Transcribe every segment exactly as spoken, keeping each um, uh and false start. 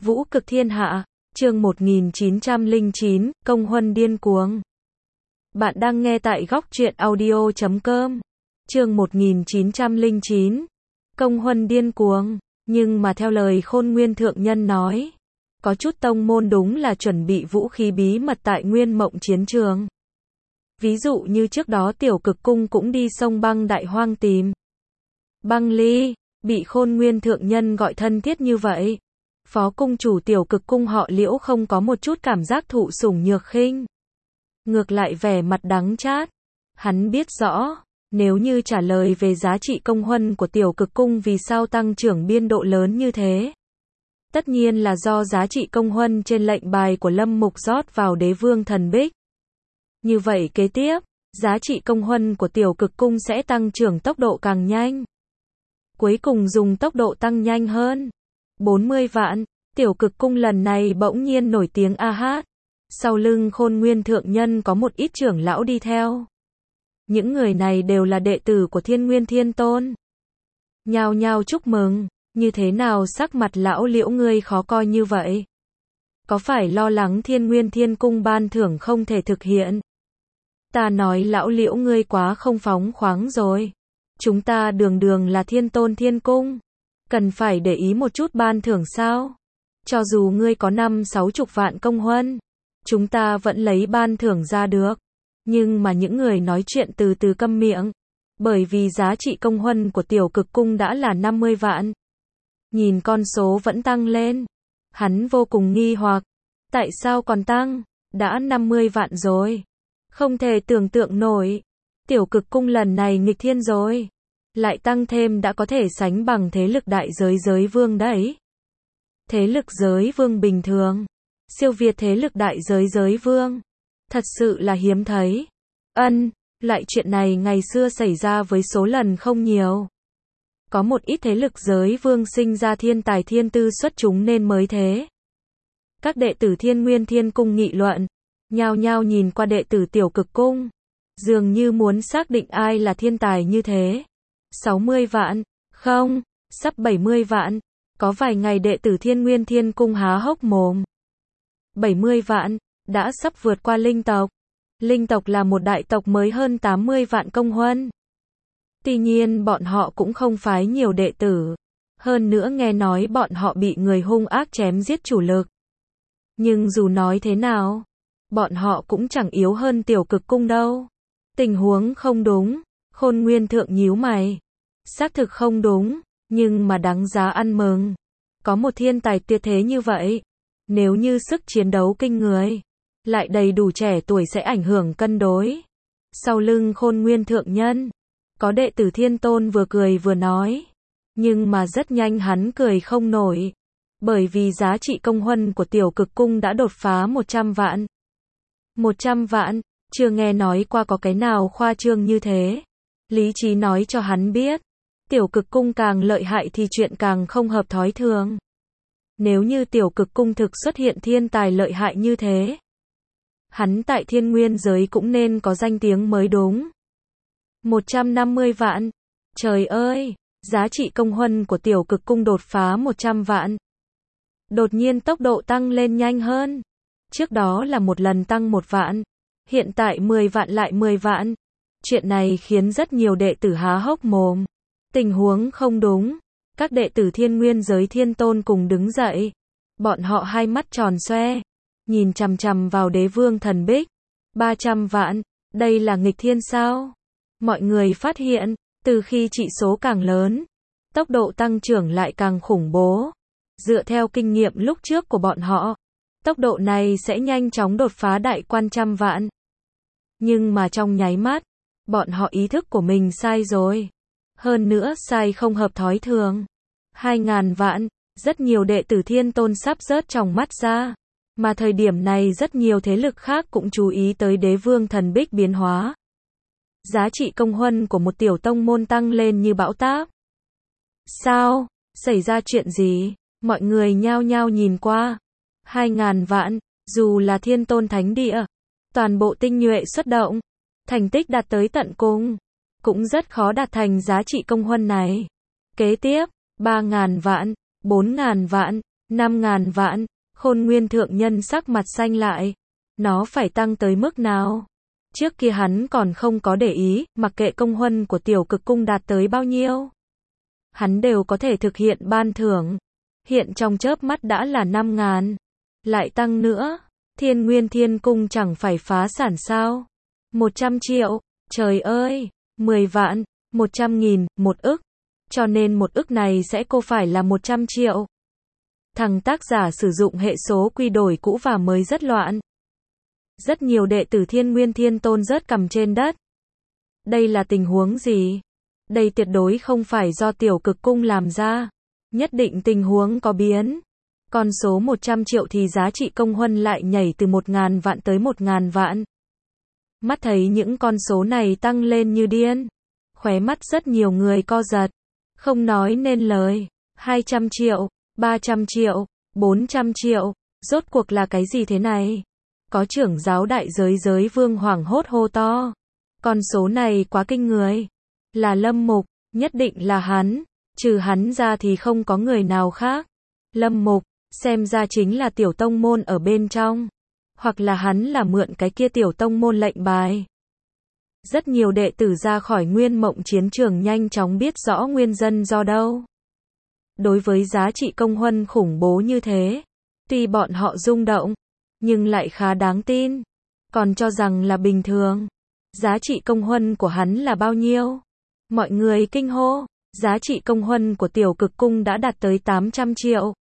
Vũ cực thiên hạ, chương một nghìn chín trăm lẻ chín, công huân điên cuồng. Bạn đang nghe tại góc truyện audio chấm com. Chương một nghìn chín trăm lẻ chín, công huân điên cuồng. Nhưng mà theo lời Khôn Nguyên Thượng Nhân nói, có chút tông môn đúng là chuẩn bị vũ khí bí mật tại Nguyên Mộng chiến trường. Ví dụ như trước đó Tiểu Cực Cung cũng đi sông Băng Đại Hoang tìm Băng Ly, bị Khôn Nguyên Thượng Nhân gọi thân thiết như vậy. Phó cung chủ Tiểu Cực Cung họ Liễu không có một chút cảm giác thụ sủng nhược khinh. Ngược lại vẻ mặt đắng chát. Hắn biết rõ, nếu như trả lời về giá trị công huân của Tiểu Cực Cung vì sao tăng trưởng biên độ lớn như thế. Tất nhiên là do giá trị công huân trên lệnh bài của Lâm Mục rót vào Đế Vương Thần Bích. Như vậy kế tiếp, giá trị công huân của Tiểu Cực Cung sẽ tăng trưởng tốc độ càng nhanh. Cuối cùng dùng tốc độ tăng nhanh hơn. bốn mươi vạn, Tiểu Cực Cung lần này bỗng nhiên nổi tiếng a hát. Sau lưng Khôn Nguyên Thượng Nhân có một ít trưởng lão đi theo. Những người này đều là đệ tử của Thiên Nguyên Thiên Tôn. Nhao nhao chúc mừng, như thế nào sắc mặt lão Liễu ngươi khó coi như vậy? Có phải lo lắng Thiên Nguyên Thiên Cung ban thưởng không thể thực hiện? Ta nói lão Liễu ngươi quá không phóng khoáng rồi. Chúng ta đường đường là Thiên Tôn Thiên Cung. Cần phải để ý một chút ban thưởng sao? Cho dù ngươi có năm sáu chục vạn công huân, chúng ta vẫn lấy ban thưởng ra được. Nhưng mà những người nói chuyện từ từ câm miệng. Bởi vì giá trị công huân của Tiểu Cực Cung đã là năm mươi vạn. Nhìn con số vẫn tăng lên. Hắn vô cùng nghi hoặc. Tại sao còn tăng? Đã năm mươi vạn rồi. Không thể tưởng tượng nổi. Tiểu Cực Cung lần này nghịch thiên rồi. Lại tăng thêm đã có thể sánh bằng thế lực đại giới giới vương đấy. Thế lực giới vương bình thường. Siêu việt thế lực đại giới giới vương. Thật sự là hiếm thấy. Ân, loại chuyện này ngày xưa xảy ra với số lần không nhiều. Có một ít thế lực giới vương sinh ra thiên tài thiên tư xuất chúng nên mới thế. Các đệ tử Thiên Nguyên Thiên Cung nghị luận. Nhao nhao nhìn qua đệ tử Tiểu Cực Cung. Dường như muốn xác định ai là thiên tài như thế. sáu mươi vạn, không, sắp bảy mươi vạn. Có vài ngày đệ tử Thiên Nguyên Thiên Cung há hốc mồm. bảy mươi vạn, đã sắp vượt qua linh tộc. Linh tộc là một đại tộc mới hơn tám mươi vạn công huân. Tuy nhiên bọn họ cũng không phái nhiều đệ tử. Hơn nữa nghe nói bọn họ bị người hung ác chém giết chủ lực. Nhưng dù nói thế nào, bọn họ cũng chẳng yếu hơn Tiểu Cực Cung đâu. Tình huống không đúng. Khôn Nguyên Thượng nhíu mày. Xác thực không đúng, nhưng mà đáng giá ăn mừng. Có một thiên tài tuyệt thế như vậy. Nếu như sức chiến đấu kinh người, lại đầy đủ trẻ tuổi sẽ ảnh hưởng cân đối. Sau lưng Khôn Nguyên Thượng Nhân, có đệ tử Thiên Tôn vừa cười vừa nói. Nhưng mà rất nhanh hắn cười không nổi. Bởi vì giá trị công huân của Tiểu Cực Cung đã đột phá một trăm vạn. một trăm vạn, chưa nghe nói qua có cái nào khoa trương như thế. Lý trí nói cho hắn biết, Tiểu Cực Cung càng lợi hại thì chuyện càng không hợp thói thường. Nếu như Tiểu Cực Cung thực xuất hiện thiên tài lợi hại như thế, hắn tại thiên nguyên giới cũng nên có danh tiếng mới đúng. một trăm năm mươi vạn. Trời ơi, giá trị công huân của Tiểu Cực Cung đột phá một trăm vạn. Đột nhiên tốc độ tăng lên nhanh hơn. Trước đó là một lần tăng một vạn. Hiện tại mười vạn lại mười vạn. Chuyện này khiến rất nhiều đệ tử há hốc mồm. Tình huống không đúng. Các đệ tử Thiên Nguyên giới Thiên Tôn cùng đứng dậy. Bọn họ hai mắt tròn xoe. Nhìn chằm chằm vào Đế Vương Thần Bích. ba trăm vạn. Đây là nghịch thiên sao? Mọi người phát hiện, từ khi trị số càng lớn, tốc độ tăng trưởng lại càng khủng bố. Dựa theo kinh nghiệm lúc trước của bọn họ, tốc độ này sẽ nhanh chóng đột phá đại quan trăm vạn. Nhưng mà trong nháy mắt, bọn họ ý thức của mình sai rồi. Hơn nữa sai không hợp thói thường. Hai ngàn vạn, rất nhiều đệ tử Thiên Tôn sắp rớt trong mắt ra. Mà thời điểm này rất nhiều thế lực khác cũng chú ý tới Đế Vương Thần Bích biến hóa. Giá trị công huân của một tiểu tông môn tăng lên như bão táp. Sao? Xảy ra chuyện gì? Mọi người nhao nhao nhìn qua. Hai ngàn vạn, dù là Thiên Tôn Thánh Địa, toàn bộ tinh nhuệ xuất động, thành tích đạt tới tận cùng, cũng rất khó đạt thành giá trị công huân này. Kế tiếp, ba ngàn vạn, bốn ngàn vạn, năm ngàn vạn, Khôn Nguyên thượng nhân sắc mặt xanh lại. Nó phải tăng tới mức nào? Trước kia hắn còn không có để ý, mặc kệ công huân của tiểu cực cung đạt tới bao nhiêu. Hắn đều có thể thực hiện ban thưởng. Hiện trong chớp mắt đã là năm ngàn. Lại tăng nữa, Thiên Nguyên Thiên Cung chẳng phải phá sản sao? Một trăm triệu, trời ơi, mười vạn, một trăm nghìn, một ức. Cho nên một ức này sẽ cô phải là một trăm triệu. Thằng tác giả sử dụng hệ số quy đổi cũ và mới rất loạn. Rất nhiều đệ tử Thiên Nguyên Thiên Tôn rớt cằm trên đất. Đây là tình huống gì? Đây tuyệt đối không phải do tiểu cực cung làm ra. Nhất định tình huống có biến. Con số một trăm triệu thì giá trị công huân lại nhảy từ một ngàn vạn tới một ngàn vạn. Mắt thấy những con số này tăng lên như điên. Khóe mắt rất nhiều người co giật. Không nói nên lời. hai trăm triệu, ba trăm triệu, bốn trăm triệu. Rốt cuộc là cái gì thế này? Có trưởng giáo đại giới giới vương hoảng hốt hô to. Con số này quá kinh người. Là Lâm Mục, nhất định là hắn. Trừ hắn ra thì không có người nào khác. Lâm Mục, xem ra chính là tiểu tông môn ở bên trong. Hoặc là hắn là mượn cái kia tiểu tông môn lệnh bài. Rất nhiều đệ tử ra khỏi Nguyên Mộng chiến trường nhanh chóng biết rõ nguyên dân do đâu. Đối với giá trị công huân khủng bố như thế, tuy bọn họ rung động, nhưng lại khá đáng tin. Còn cho rằng là bình thường. Giá trị công huân của hắn là bao nhiêu? Mọi người kinh hô. Giá trị công huân của tiểu cực cung đã đạt tới tám trăm triệu.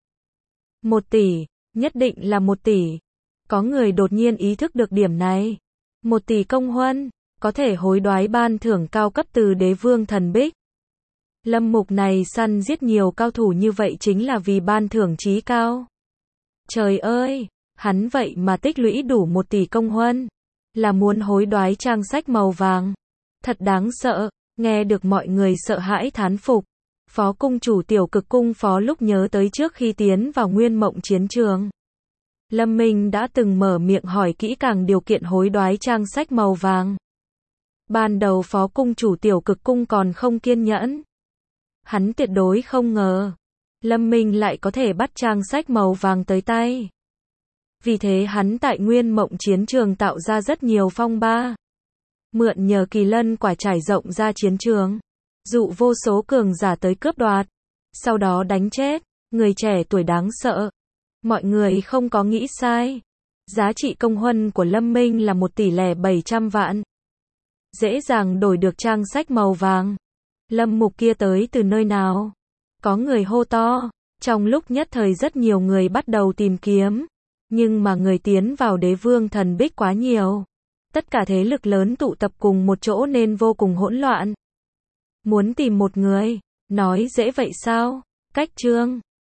Một tỷ, nhất định là một tỷ. Có người đột nhiên ý thức được điểm này. Một tỷ công huân, có thể hối đoái ban thưởng cao cấp từ đế vương thần bích. Lâm Mục này săn giết nhiều cao thủ như vậy chính là vì ban thưởng chí cao. Trời ơi, hắn vậy mà tích lũy đủ một tỷ công huân. Là muốn hối đoái trang sách màu vàng. Thật đáng sợ. Nghe được mọi người sợ hãi thán phục. Phó cung chủ tiểu cực cung phó lúc nhớ tới trước khi tiến vào Nguyên Mộng chiến trường. Lâm Minh đã từng mở miệng hỏi kỹ càng điều kiện hối đoái trang sách màu vàng. Ban đầu phó cung chủ tiểu cực cung còn không kiên nhẫn. Hắn tuyệt đối không ngờ. Lâm Minh lại có thể bắt trang sách màu vàng tới tay. Vì thế hắn tại Nguyên Mộng chiến trường tạo ra rất nhiều phong ba. Mượn nhờ kỳ lân quả trải rộng ra chiến trường. Dụ vô số cường giả tới cướp đoạt. Sau đó đánh chết. Người trẻ tuổi đáng sợ. Mọi người không có nghĩ sai. Giá trị công huân của Lâm Minh là một tỷ lẻ bảy trăm vạn. Dễ dàng đổi được trang sách màu vàng. Lâm Mục kia tới từ nơi nào? Có người hô to. Trong lúc nhất thời rất nhiều người bắt đầu tìm kiếm. Nhưng mà người tiến vào đế vương thần bích quá nhiều. Tất cả thế lực lớn tụ tập cùng một chỗ nên vô cùng hỗn loạn. Muốn tìm một người, nói dễ vậy sao? Cách chương